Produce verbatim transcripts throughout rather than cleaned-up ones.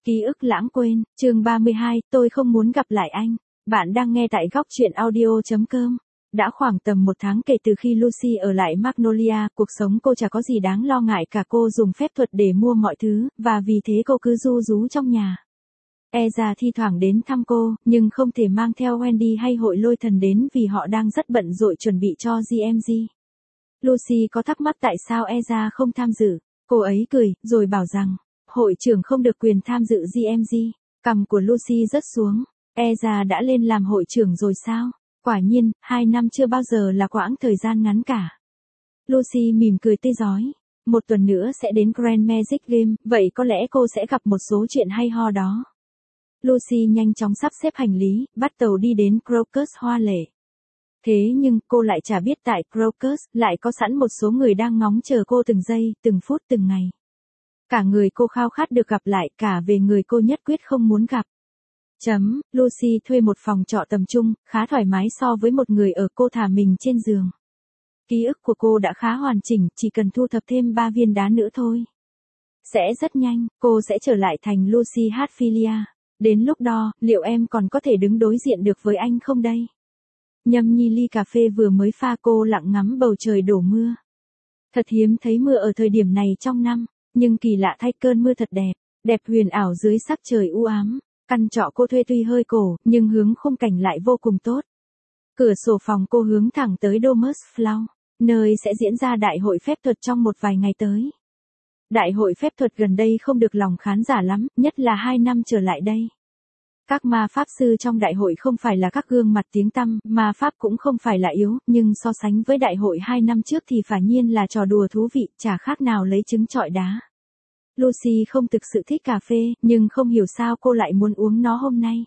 Ký ức lãng quên, chương ba mươi hai, tôi không muốn gặp lại anh. Bạn đang nghe tại góc truyện audio.com. Đã khoảng tầm một tháng kể từ khi Lucy ở lại Magnolia, cuộc sống cô chả có gì đáng lo ngại cả, cô dùng phép thuật để mua mọi thứ, và vì thế cô cứ ru rú trong nhà. Ezra thi thoảng đến thăm cô, nhưng không thể mang theo Wendy hay hội lôi thần đến vì họ đang rất bận rộn chuẩn bị cho giê em giê. Lucy có thắc mắc tại sao Ezra không tham dự. Cô ấy cười, rồi bảo rằng, hội trưởng không được quyền tham dự giê em giê. Cằm của Lucy rớt xuống. Ezra đã lên làm hội trưởng rồi sao? Quả nhiên, hai năm chưa bao giờ là quãng thời gian ngắn cả. Lucy mỉm cười tươi rói. Một tuần nữa sẽ đến Grand Magic Game, vậy có lẽ cô sẽ gặp một số chuyện hay ho đó. Lucy nhanh chóng sắp xếp hành lý, bắt tàu đi đến Crocus hoa lệ. Thế nhưng, cô lại chả biết tại Crocus, lại có sẵn một số người đang ngóng chờ cô từng giây, từng phút, từng ngày. Cả người cô khao khát được gặp lại, cả về người cô nhất quyết không muốn gặp. Chấm, Lucy thuê một phòng trọ tầm trung, khá thoải mái so với một người ở, cô thả mình trên giường. Ký ức của cô đã khá hoàn chỉnh, chỉ cần thu thập thêm ba viên đá nữa thôi. Sẽ rất nhanh, cô sẽ trở lại thành Lucy Hatfilia. Đến lúc đó, liệu em còn có thể đứng đối diện được với anh không đây? Nhâm nhi ly cà phê vừa mới pha, cô lặng ngắm bầu trời đổ mưa. Thật hiếm thấy mưa ở thời điểm này trong năm, nhưng kỳ lạ thay cơn mưa thật đẹp, đẹp huyền ảo dưới sắc trời u ám. Căn trọ cô thuê tuy hơi cổ, nhưng hướng khung cảnh lại vô cùng tốt. Cửa sổ phòng cô hướng thẳng tới Domus Flow, nơi sẽ diễn ra đại hội phép thuật trong một vài ngày tới. Đại hội phép thuật gần đây không được lòng khán giả lắm, nhất là hai năm trở lại đây. Các ma pháp sư trong đại hội không phải là các gương mặt tiếng tăm, ma pháp cũng không phải là yếu, nhưng so sánh với đại hội hai năm trước thì phải nhiên là trò đùa thú vị, chả khác nào lấy trứng trọi đá. Lucy không thực sự thích cà phê, nhưng không hiểu sao cô lại muốn uống nó hôm nay.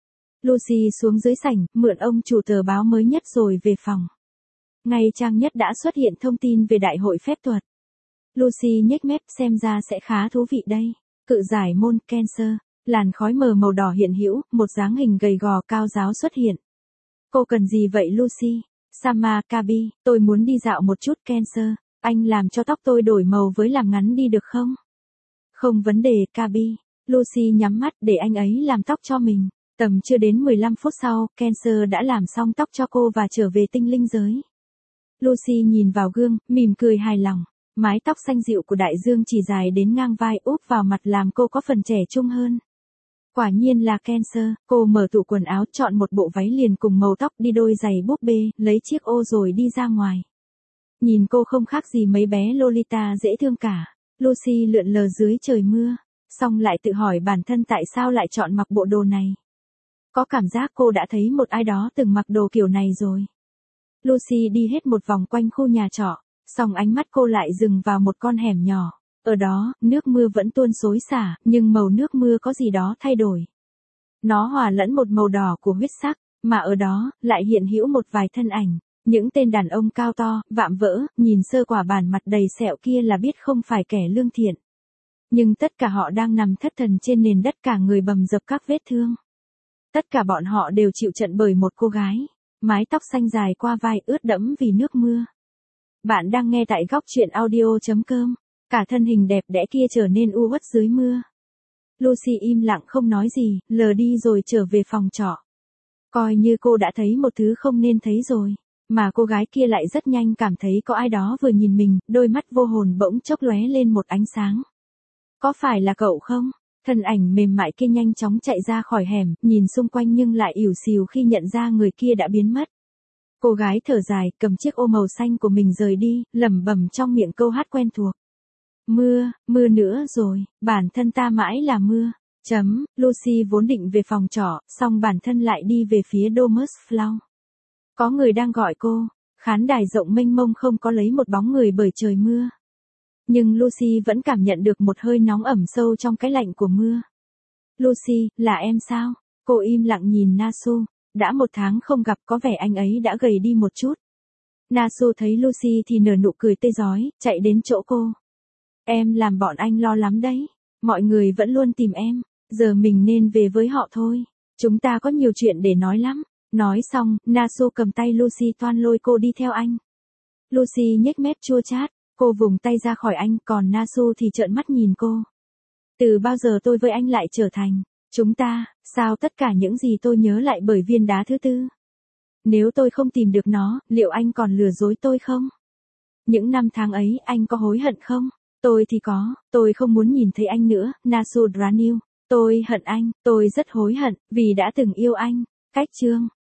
Lucy xuống dưới sảnh, mượn ông chủ tờ báo mới nhất rồi về phòng. Ngay trang nhất đã xuất hiện thông tin về đại hội phép thuật. Lucy nhếch mép, xem ra sẽ khá thú vị đây. Cự giải môn Cancer, làn khói mờ màu đỏ hiện hữu, một dáng hình gầy gò cao ráo xuất hiện. Cô cần gì vậy Lucy? Sama Kabi, tôi muốn đi dạo một chút Cancer, anh làm cho tóc tôi đổi màu với làm ngắn đi được không? Không vấn đề Kabi. Lucy nhắm mắt để anh ấy làm tóc cho mình. Tầm chưa đến mười lăm phút sau, Cancer đã làm xong tóc cho cô và trở về tinh linh giới. Lucy nhìn vào gương, mỉm cười hài lòng. Mái tóc xanh dịu của đại dương chỉ dài đến ngang vai úp vào mặt làm cô có phần trẻ trung hơn. Quả nhiên là Cancer, cô mở tủ quần áo chọn một bộ váy liền cùng màu tóc, đi đôi giày búp bê, lấy chiếc ô rồi đi ra ngoài. Nhìn cô không khác gì mấy bé Lolita dễ thương cả. Lucy lượn lờ dưới trời mưa, xong lại tự hỏi bản thân tại sao lại chọn mặc bộ đồ này. Có cảm giác cô đã thấy một ai đó từng mặc đồ kiểu này rồi. Lucy đi hết một vòng quanh khu nhà trọ, xong ánh mắt cô lại dừng vào một con hẻm nhỏ. Ở đó, nước mưa vẫn tuôn xối xả, nhưng màu nước mưa có gì đó thay đổi. Nó hòa lẫn một màu đỏ của huyết sắc, mà ở đó, lại hiện hữu một vài thân ảnh. Những tên đàn ông cao to, vạm vỡ, nhìn sơ quả bản mặt đầy sẹo kia là biết không phải kẻ lương thiện. Nhưng tất cả họ đang nằm thất thần trên nền đất, cả người bầm dập các vết thương. Tất cả bọn họ đều chịu trận bởi một cô gái, mái tóc xanh dài qua vai ướt đẫm vì nước mưa. Bạn đang nghe tại góc truyện audio.com. Cả thân hình đẹp đẽ kia trở nên u uất dưới mưa. Lucy im lặng không nói gì, lờ đi rồi trở về phòng trọ. Coi như cô đã thấy một thứ không nên thấy rồi. Mà cô gái kia lại rất nhanh cảm thấy có ai đó vừa nhìn mình, đôi mắt vô hồn bỗng chốc lóe lên một ánh sáng. Có phải là cậu không? Thân ảnh mềm mại kia nhanh chóng chạy ra khỏi hẻm, nhìn xung quanh nhưng lại ỉu xìu khi nhận ra người kia đã biến mất. Cô gái thở dài, cầm chiếc ô màu xanh của mình rời đi, lẩm bẩm trong miệng câu hát quen thuộc. Mưa, mưa nữa rồi, bản thân ta mãi là mưa. Chấm, Lucy vốn định về phòng trọ, xong bản thân lại đi về phía Domus Flow. Có người đang gọi cô, khán đài rộng mênh mông không có lấy một bóng người bởi trời mưa. Nhưng Lucy vẫn cảm nhận được một hơi nóng ẩm sâu trong cái lạnh của mưa. Lucy, là em sao? Cô im lặng nhìn Nasu, đã một tháng không gặp, có vẻ anh ấy đã gầy đi một chút. Nasu thấy Lucy thì nở nụ cười tươi rói, chạy đến chỗ cô. Em làm bọn anh lo lắm đấy, mọi người vẫn luôn tìm em, giờ mình nên về với họ thôi. Chúng ta có nhiều chuyện để nói lắm. Nói xong, Nasu cầm tay Lucy toan lôi cô đi theo anh. Lucy nhếch mép chua chát, cô vùng tay ra khỏi anh, còn Nasu thì trợn mắt nhìn cô. Từ bao giờ tôi với anh lại trở thành chúng ta, sao tất cả những gì tôi nhớ lại bởi viên đá thứ tư? Nếu tôi không tìm được nó, liệu anh còn lừa dối tôi không? Những năm tháng ấy, anh có hối hận không? Tôi thì có, tôi không muốn nhìn thấy anh nữa, Nasud Ranil. Tôi hận anh, tôi rất hối hận, vì đã từng yêu anh. Cách chương